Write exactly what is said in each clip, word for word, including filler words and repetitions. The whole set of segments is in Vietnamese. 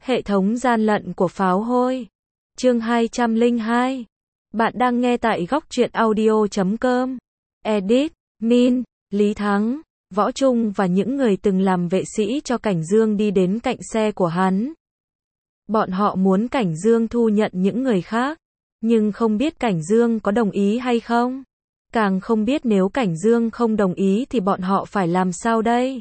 Hệ thống gian lận của pháo hôi. Chương hai trăm lẻ hai. Bạn đang nghe tại góc truyện audio chấm com. Edit, Min, Lý Thắng, Võ Trung và những người từng làm vệ sĩ cho Cảnh Dương đi đến cạnh xe của hắn. Bọn họ muốn Cảnh Dương thu nhận những người khác, nhưng không biết Cảnh Dương có đồng ý hay không. Càng không biết nếu Cảnh Dương không đồng ý thì bọn họ phải làm sao đây?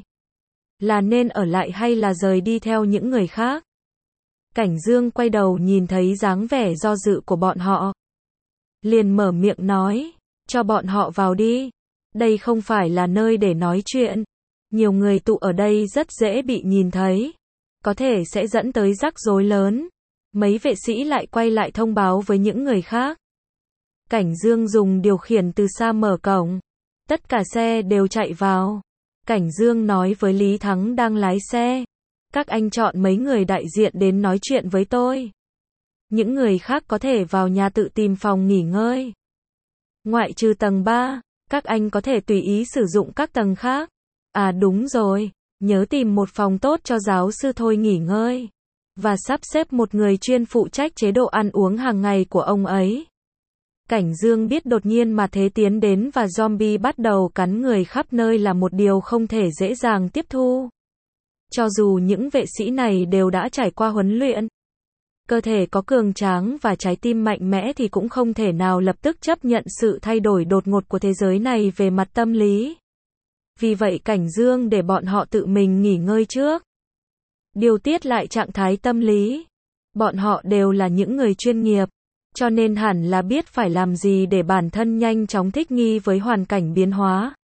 Là nên ở lại hay là rời đi theo những người khác? Cảnh Dương quay đầu nhìn thấy dáng vẻ do dự của bọn họ, liền mở miệng nói, cho bọn họ vào đi. Đây không phải là nơi để nói chuyện. Nhiều người tụ ở đây rất dễ bị nhìn thấy, có thể sẽ dẫn tới rắc rối lớn. Mấy vệ sĩ lại quay lại thông báo với những người khác. Cảnh Dương dùng điều khiển từ xa mở cổng. Tất cả xe đều chạy vào. Cảnh Dương nói với Lý Thắng đang lái xe, các anh chọn mấy người đại diện đến nói chuyện với tôi. Những người khác có thể vào nhà tự tìm phòng nghỉ ngơi. Ngoại trừ tầng ba, các anh có thể tùy ý sử dụng các tầng khác. À đúng rồi, nhớ tìm một phòng tốt cho giáo sư Thôi nghỉ ngơi. Và sắp xếp một người chuyên phụ trách chế độ ăn uống hàng ngày của ông ấy. Cảnh Dương biết đột nhiên mà thế tiến đến và zombie bắt đầu cắn người khắp nơi là một điều không thể dễ dàng tiếp thu. Cho dù những vệ sĩ này đều đã trải qua huấn luyện, cơ thể có cường tráng và trái tim mạnh mẽ thì cũng không thể nào lập tức chấp nhận sự thay đổi đột ngột của thế giới này về mặt tâm lý. Vì vậy Cảnh Dương để bọn họ tự mình nghỉ ngơi trước, điều tiết lại trạng thái tâm lý. Bọn họ đều là những người chuyên nghiệp, cho nên hẳn là biết phải làm gì để bản thân nhanh chóng thích nghi với hoàn cảnh biến hóa.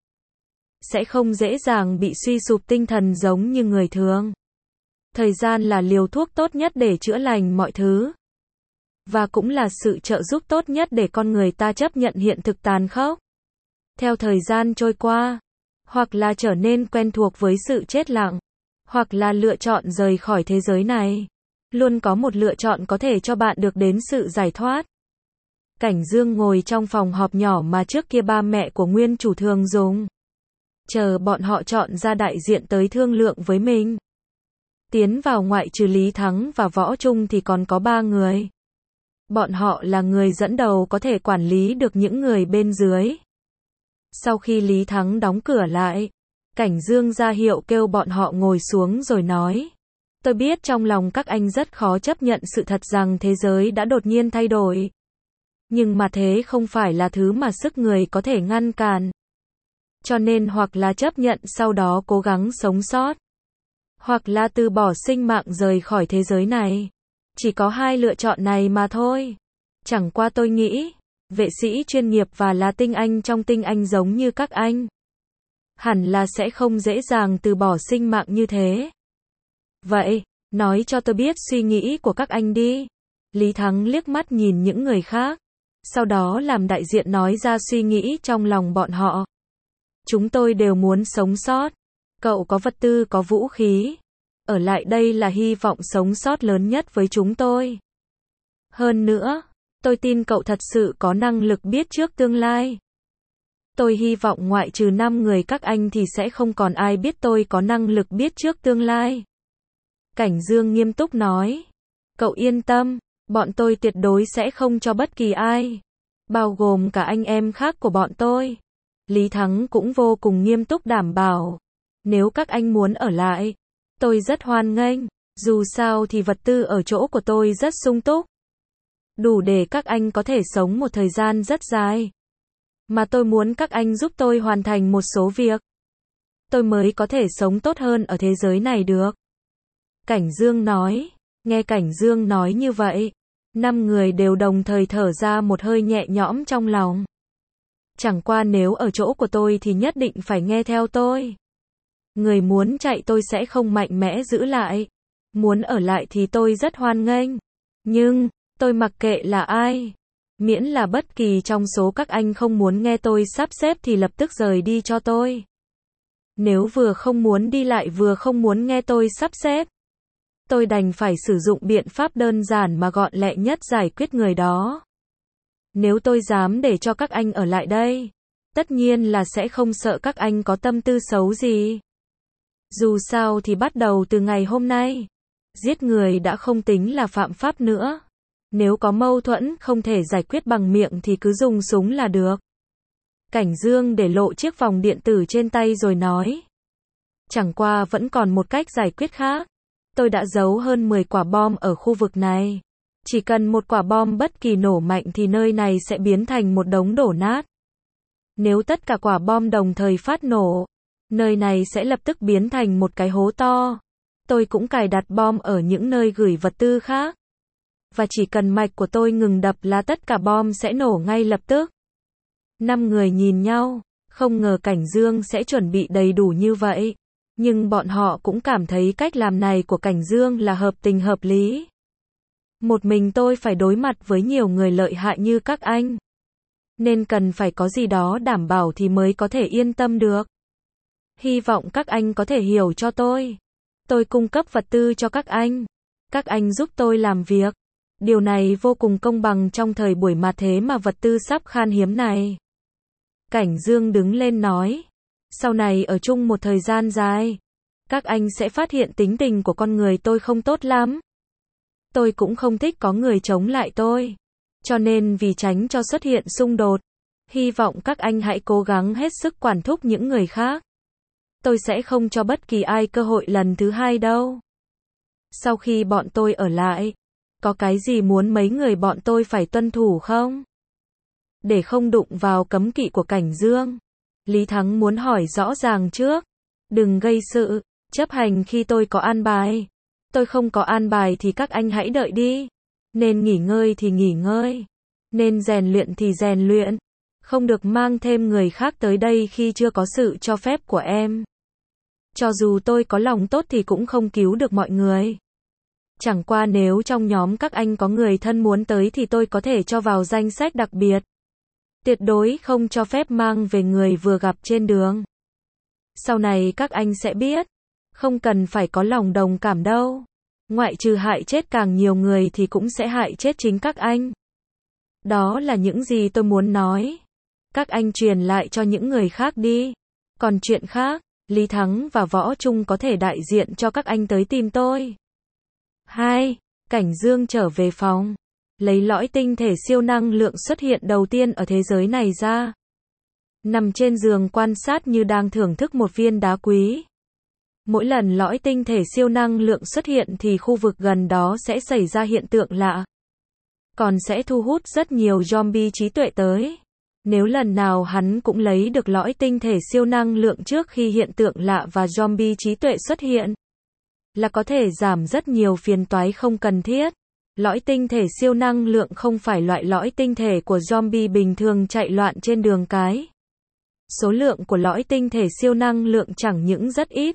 Sẽ không dễ dàng bị suy sụp tinh thần giống như người thường. Thời gian là liều thuốc tốt nhất để chữa lành mọi thứ. Và cũng là sự trợ giúp tốt nhất để con người ta chấp nhận hiện thực tàn khốc. Theo thời gian trôi qua, hoặc là trở nên quen thuộc với sự chết lặng, hoặc là lựa chọn rời khỏi thế giới này. Luôn có một lựa chọn có thể cho bạn được đến sự giải thoát. Cảnh Dương ngồi trong phòng họp nhỏ mà trước kia ba mẹ của nguyên chủ thường dùng. Chờ bọn họ chọn ra đại diện tới thương lượng với mình. Tiến vào ngoại trừ Lý Thắng và Võ Trung thì còn có ba người. Bọn họ là người dẫn đầu có thể quản lý được những người bên dưới. Sau khi Lý Thắng đóng cửa lại, Cảnh Dương ra hiệu kêu bọn họ ngồi xuống rồi nói. Tôi biết trong lòng các anh rất khó chấp nhận sự thật rằng thế giới đã đột nhiên thay đổi. Nhưng mà thế không phải là thứ mà sức người có thể ngăn cản. Cho nên hoặc là chấp nhận sau đó cố gắng sống sót, hoặc là từ bỏ sinh mạng rời khỏi thế giới này. Chỉ có hai lựa chọn này mà thôi. Chẳng qua tôi nghĩ, vệ sĩ chuyên nghiệp và là tinh anh trong tinh anh giống như các anh, hẳn là sẽ không dễ dàng từ bỏ sinh mạng như thế. Vậy, nói cho tôi biết suy nghĩ của các anh đi. Lý Thắng liếc mắt nhìn những người khác, sau đó làm đại diện nói ra suy nghĩ trong lòng bọn họ. Chúng tôi đều muốn sống sót. Cậu có vật tư, có vũ khí. Ở lại đây là hy vọng sống sót lớn nhất với chúng tôi. Hơn nữa, tôi tin cậu thật sự có năng lực biết trước tương lai. Tôi hy vọng ngoại trừ năm người các anh thì sẽ không còn ai biết tôi có năng lực biết trước tương lai. Cảnh Dương nghiêm túc nói. Cậu yên tâm, bọn tôi tuyệt đối sẽ không cho bất kỳ ai, bao gồm cả anh em khác của bọn tôi. Lý Thắng cũng vô cùng nghiêm túc đảm bảo. Nếu các anh muốn ở lại, tôi rất hoan nghênh. Dù sao thì vật tư ở chỗ của tôi rất sung túc, đủ để các anh có thể sống một thời gian rất dài. Mà tôi muốn các anh giúp tôi hoàn thành một số việc, tôi mới có thể sống tốt hơn ở thế giới này được. Cảnh Dương nói. Nghe Cảnh Dương nói như vậy, năm người đều đồng thời thở ra một hơi nhẹ nhõm trong lòng. Chẳng qua nếu ở chỗ của tôi thì nhất định phải nghe theo tôi. Người muốn chạy tôi sẽ không mạnh mẽ giữ lại. Muốn ở lại thì tôi rất hoan nghênh. Nhưng, tôi mặc kệ là ai. Miễn là bất kỳ trong số các anh không muốn nghe tôi sắp xếp thì lập tức rời đi cho tôi. Nếu vừa không muốn đi lại vừa không muốn nghe tôi sắp xếp, tôi đành phải sử dụng biện pháp đơn giản mà gọn lẹ nhất giải quyết người đó. Nếu tôi dám để cho các anh ở lại đây, tất nhiên là sẽ không sợ các anh có tâm tư xấu gì. Dù sao thì bắt đầu từ ngày hôm nay, Giết người đã không tính là phạm pháp nữa. Nếu có mâu thuẫn không thể giải quyết bằng miệng thì cứ dùng súng là được. Cảnh Dương để lộ chiếc vòng điện tử trên tay rồi nói. Chẳng qua vẫn còn một cách giải quyết khác. Tôi đã giấu hơn mười quả bom ở khu vực này. Chỉ cần một quả bom bất kỳ nổ mạnh thì nơi này sẽ biến thành một đống đổ nát. Nếu tất cả quả bom đồng thời phát nổ, nơi này sẽ lập tức biến thành một cái hố to. Tôi cũng cài đặt bom ở những nơi gửi vật tư khác. Và chỉ cần mạch của tôi ngừng đập là tất cả bom sẽ nổ ngay lập tức. Năm người nhìn nhau, không ngờ Cảnh Dương sẽ chuẩn bị đầy đủ như vậy. Nhưng bọn họ cũng cảm thấy cách làm này của Cảnh Dương là hợp tình hợp lý. Một mình tôi phải đối mặt với nhiều người lợi hại như các anh. Nên cần phải có gì đó đảm bảo thì mới có thể yên tâm được. Hy vọng các anh có thể hiểu cho tôi. Tôi cung cấp vật tư cho các anh. Các anh giúp tôi làm việc. Điều này vô cùng công bằng trong thời buổi mà thế mà vật tư sắp khan hiếm này. Cảnh Dương đứng lên nói. Sau này ở chung một thời gian dài, các anh sẽ phát hiện tính tình của con người tôi không tốt lắm. Tôi cũng không thích có người chống lại tôi. Cho nên vì tránh cho xuất hiện xung đột, hy vọng các anh hãy cố gắng hết sức quản thúc những người khác. Tôi sẽ không cho bất kỳ ai cơ hội lần thứ hai đâu. Sau khi bọn tôi ở lại, có cái gì muốn mấy người bọn tôi phải tuân thủ không? Để không đụng vào cấm kỵ của Cảnh Dương, Lý Thắng muốn hỏi rõ ràng trước. Đừng gây sự, chấp hành khi tôi có an bài. Tôi không có an bài thì các anh hãy đợi đi. Nên nghỉ ngơi thì nghỉ ngơi. Nên rèn luyện thì rèn luyện. Không được mang thêm người khác tới đây khi chưa có sự cho phép của em. Cho dù tôi có lòng tốt thì cũng không cứu được mọi người. Chẳng qua nếu trong nhóm các anh có người thân muốn tới thì tôi có thể cho vào danh sách đặc biệt. Tuyệt đối không cho phép mang về người vừa gặp trên đường. Sau này các anh sẽ biết. Không cần phải có lòng đồng cảm đâu. Ngoại trừ hại chết càng nhiều người thì cũng sẽ hại chết chính các anh. Đó là những gì tôi muốn nói. Các anh truyền lại cho những người khác đi. Còn chuyện khác, Lý Thắng và Võ Trung có thể đại diện cho các anh tới tìm tôi. hai. Cảnh Dương trở về phòng. Lấy lõi tinh thể siêu năng lượng xuất hiện đầu tiên ở thế giới này ra. Nằm trên giường quan sát như đang thưởng thức một viên đá quý. Mỗi lần lõi tinh thể siêu năng lượng xuất hiện thì khu vực gần đó sẽ xảy ra hiện tượng lạ. Còn sẽ thu hút rất nhiều zombie trí tuệ tới. Nếu lần nào hắn cũng lấy được lõi tinh thể siêu năng lượng trước khi hiện tượng lạ và zombie trí tuệ xuất hiện, là có thể giảm rất nhiều phiền toái không cần thiết. Lõi tinh thể siêu năng lượng không phải loại lõi tinh thể của zombie bình thường chạy loạn trên đường cái. Số lượng của lõi tinh thể siêu năng lượng chẳng những rất ít.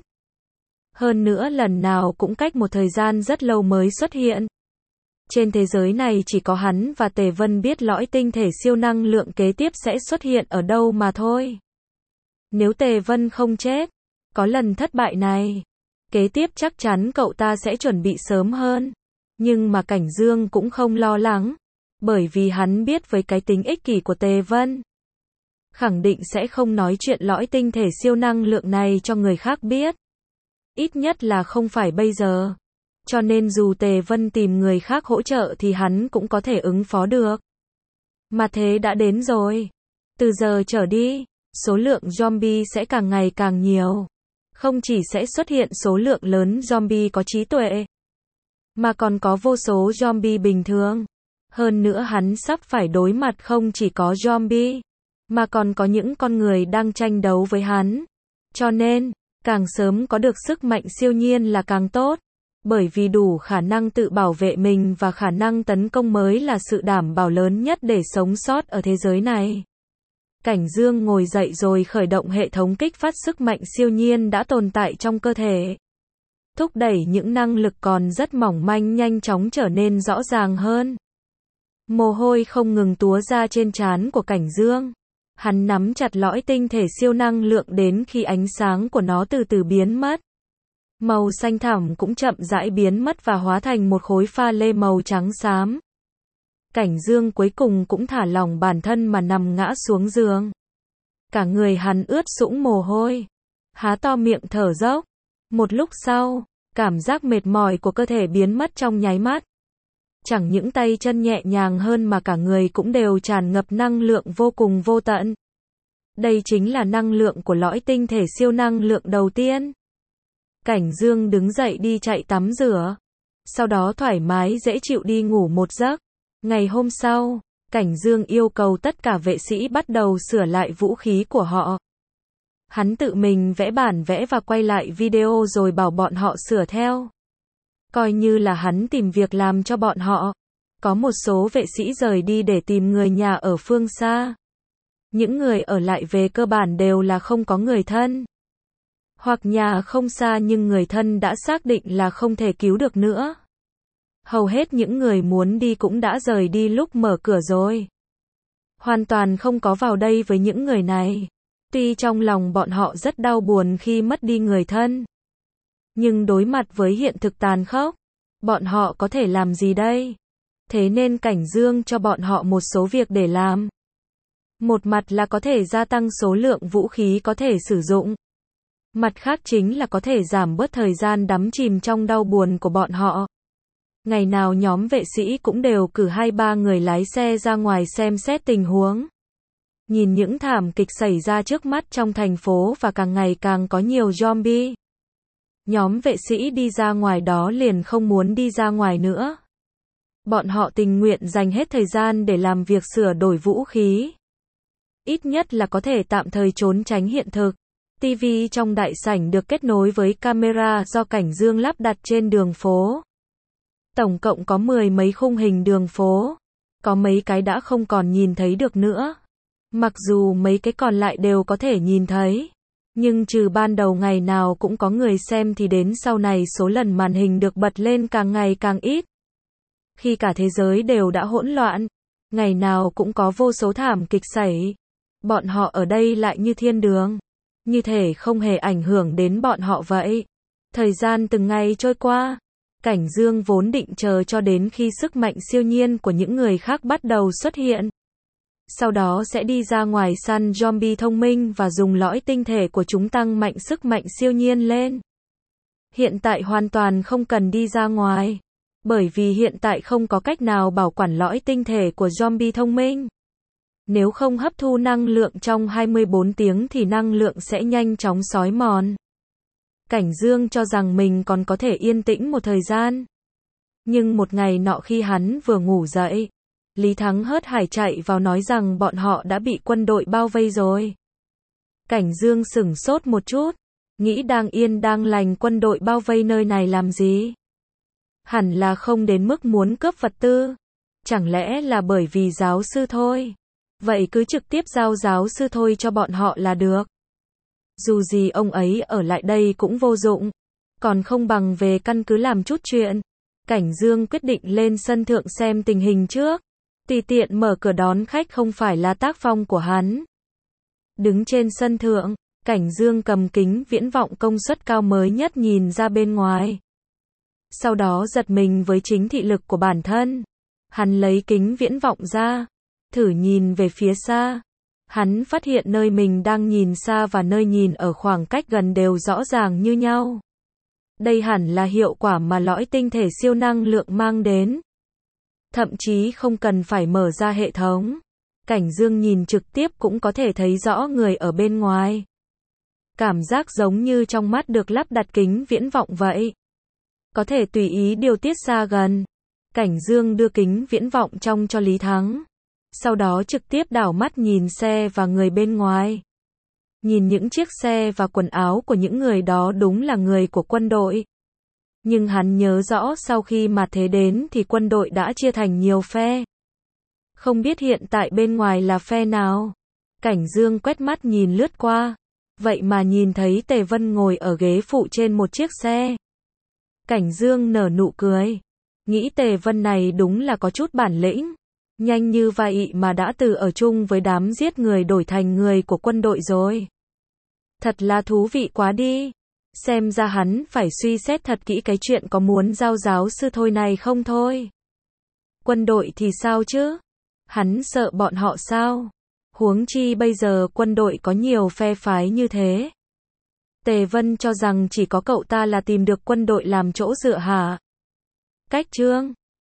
Hơn nữa lần nào cũng cách một thời gian rất lâu mới xuất hiện. Trên thế giới này chỉ có hắn và Tề Vân biết lõi tinh thể siêu năng lượng kế tiếp sẽ xuất hiện ở đâu mà thôi. Nếu Tề Vân không chết, có lần thất bại này, kế tiếp chắc chắn cậu ta sẽ chuẩn bị sớm hơn. Nhưng mà Cảnh Dương cũng không lo lắng, bởi vì hắn biết với cái tính ích kỷ của Tề Vân, khẳng định sẽ không nói chuyện lõi tinh thể siêu năng lượng này cho người khác biết. Ít nhất là không phải bây giờ. Cho nên dù Tề Vân tìm người khác hỗ trợ thì hắn cũng có thể ứng phó được. Mà thế đã đến rồi. Từ giờ trở đi, số lượng zombie sẽ càng ngày càng nhiều. Không chỉ sẽ xuất hiện số lượng lớn zombie có trí tuệ, mà còn có vô số zombie bình thường. Hơn nữa hắn sắp phải đối mặt không chỉ có zombie, mà còn có những con người đang tranh đấu với hắn. Cho nên, càng sớm có được sức mạnh siêu nhiên là càng tốt. Bởi vì đủ khả năng tự bảo vệ mình và khả năng tấn công mới là sự đảm bảo lớn nhất để sống sót ở thế giới này. Cảnh Dương ngồi dậy rồi khởi động hệ thống kích phát sức mạnh siêu nhiên đã tồn tại trong cơ thể. Thúc đẩy những năng lực còn rất mỏng manh nhanh chóng trở nên rõ ràng hơn. Mồ hôi không ngừng túa ra trên trán của Cảnh Dương. Hắn nắm chặt lõi tinh thể siêu năng lượng đến khi ánh sáng của nó từ từ biến mất. Màu xanh thẳm cũng chậm rãi biến mất và hóa thành một khối pha lê màu trắng xám. Cảnh Dương cuối cùng cũng thả lỏng bản thân mà nằm ngã xuống giường. Cả người hắn ướt sũng mồ hôi. Há to miệng thở dốc. Một lúc sau, Cảm giác mệt mỏi của cơ thể biến mất trong nháy mắt. Chẳng những tay chân nhẹ nhàng hơn mà cả người cũng đều tràn ngập năng lượng vô cùng vô tận. Đây chính là năng lượng của lõi tinh thể siêu năng lượng đầu tiên. Cảnh Dương đứng dậy đi chạy tắm rửa. Sau đó thoải mái dễ chịu đi ngủ một giấc. Ngày hôm sau, Cảnh Dương yêu cầu tất cả vệ sĩ bắt đầu sửa lại vũ khí của họ. Hắn tự mình vẽ bản vẽ và quay lại video rồi bảo bọn họ sửa theo. Coi như là hắn tìm việc làm cho bọn họ. Có một số vệ sĩ rời đi để tìm người nhà ở phương xa. Những người ở lại về cơ bản đều là không có người thân. Hoặc nhà không xa nhưng người thân đã xác định là không thể cứu được nữa. Hầu hết những người muốn đi cũng đã rời đi lúc mở cửa rồi. Hoàn toàn không có vào đây với những người này. Tuy trong lòng bọn họ rất đau buồn khi mất đi người thân. Nhưng đối mặt với hiện thực tàn khốc, bọn họ có thể làm gì đây? Thế nên Cảnh Dương cho bọn họ một số việc để làm. Một mặt là có thể gia tăng số lượng vũ khí có thể sử dụng. Mặt khác chính là có thể giảm bớt thời gian đắm chìm trong đau buồn của bọn họ. Ngày nào nhóm vệ sĩ cũng đều cử hai ba người lái xe ra ngoài xem xét tình huống. Nhìn những thảm kịch xảy ra trước mắt trong thành phố và càng ngày càng có nhiều zombie. Nhóm vệ sĩ đi ra ngoài đó liền không muốn đi ra ngoài nữa. Bọn họ tình nguyện dành hết thời gian để làm việc sửa đổi vũ khí. Ít nhất là có thể tạm thời trốn tránh hiện thực. ti vi trong đại sảnh được kết nối với camera do Cảnh Dương lắp đặt trên đường phố. Tổng cộng có mười mấy khung hình đường phố. Có mấy cái đã không còn nhìn thấy được nữa. Mặc dù mấy cái còn lại đều có thể nhìn thấy. Nhưng trừ ban đầu ngày nào cũng có người xem thì đến sau này số lần màn hình được bật lên càng ngày càng ít. Khi cả thế giới đều đã hỗn loạn, ngày nào cũng có vô số thảm kịch xảy. Bọn họ ở đây lại như thiên đường. Như thể không hề ảnh hưởng đến bọn họ vậy. Thời gian từng ngày trôi qua. Cảnh Dương vốn định chờ cho đến khi sức mạnh siêu nhiên của những người khác bắt đầu xuất hiện. Sau đó sẽ đi ra ngoài săn zombie thông minh và dùng lõi tinh thể của chúng tăng mạnh sức mạnh siêu nhiên lên. Hiện tại hoàn toàn không cần đi ra ngoài. Bởi vì hiện tại không có cách nào bảo quản lõi tinh thể của zombie thông minh. Nếu không hấp thu năng lượng trong hai mươi bốn tiếng thì năng lượng sẽ nhanh chóng xói mòn. Cảnh Dương cho rằng mình còn có thể yên tĩnh một thời gian. Nhưng một ngày nọ khi hắn vừa ngủ dậy, Lý Thắng hớt hải chạy vào nói rằng bọn họ đã bị quân đội bao vây rồi. Cảnh Dương sửng sốt một chút, nghĩ đang yên đang lành quân đội bao vây nơi này làm gì? Hẳn là không đến mức muốn cướp vật tư. Chẳng lẽ là bởi vì giáo sư thôi? Vậy cứ trực tiếp giao giáo sư thôi cho bọn họ là được. Dù gì ông ấy ở lại đây cũng vô dụng. Còn không bằng về căn cứ làm chút chuyện. Cảnh Dương quyết định lên sân thượng xem tình hình trước. Tùy tiện mở cửa đón khách không phải là tác phong của hắn. Đứng trên sân thượng, Cảnh Dương cầm kính viễn vọng công suất cao mới nhất nhìn ra bên ngoài. Sau đó giật mình với chính thị lực của bản thân. Hắn lấy kính viễn vọng ra, thử nhìn về phía xa. Hắn phát hiện nơi mình đang nhìn xa và nơi nhìn ở khoảng cách gần đều rõ ràng như nhau. Đây hẳn là hiệu quả mà lõi tinh thể siêu năng lượng mang đến. Thậm chí không cần phải mở ra hệ thống. Cảnh Dương nhìn trực tiếp cũng có thể thấy rõ người ở bên ngoài. Cảm giác giống như trong mắt được lắp đặt kính viễn vọng vậy. Có thể tùy ý điều tiết xa gần. Cảnh Dương đưa kính viễn vọng trong cho Lý Thắng. Sau đó trực tiếp đảo mắt nhìn xe và người bên ngoài. Nhìn những chiếc xe và quần áo của những người đó đúng là người của quân đội. Nhưng hắn nhớ rõ sau khi mà thế đến thì quân đội đã chia thành nhiều phe. Không biết hiện tại bên ngoài là phe nào. Cảnh Dương quét mắt nhìn lướt qua. Vậy mà nhìn thấy Tề Vân ngồi ở ghế phụ trên một chiếc xe. Cảnh Dương nở nụ cười. Nghĩ Tề Vân này đúng là có chút bản lĩnh. Nhanh như vậy mà đã từ ở chung với đám giết người đổi thành người của quân đội rồi. Thật là thú vị quá đi. Xem ra hắn phải suy xét thật kỹ cái chuyện có muốn giao giáo sư thôi này không thôi. Quân đội thì sao chứ? Hắn sợ bọn họ sao? Huống chi bây giờ quân đội có nhiều phe phái như thế. Tề Vân cho rằng chỉ có cậu ta là tìm được quân đội làm chỗ dựa hả? Cách chương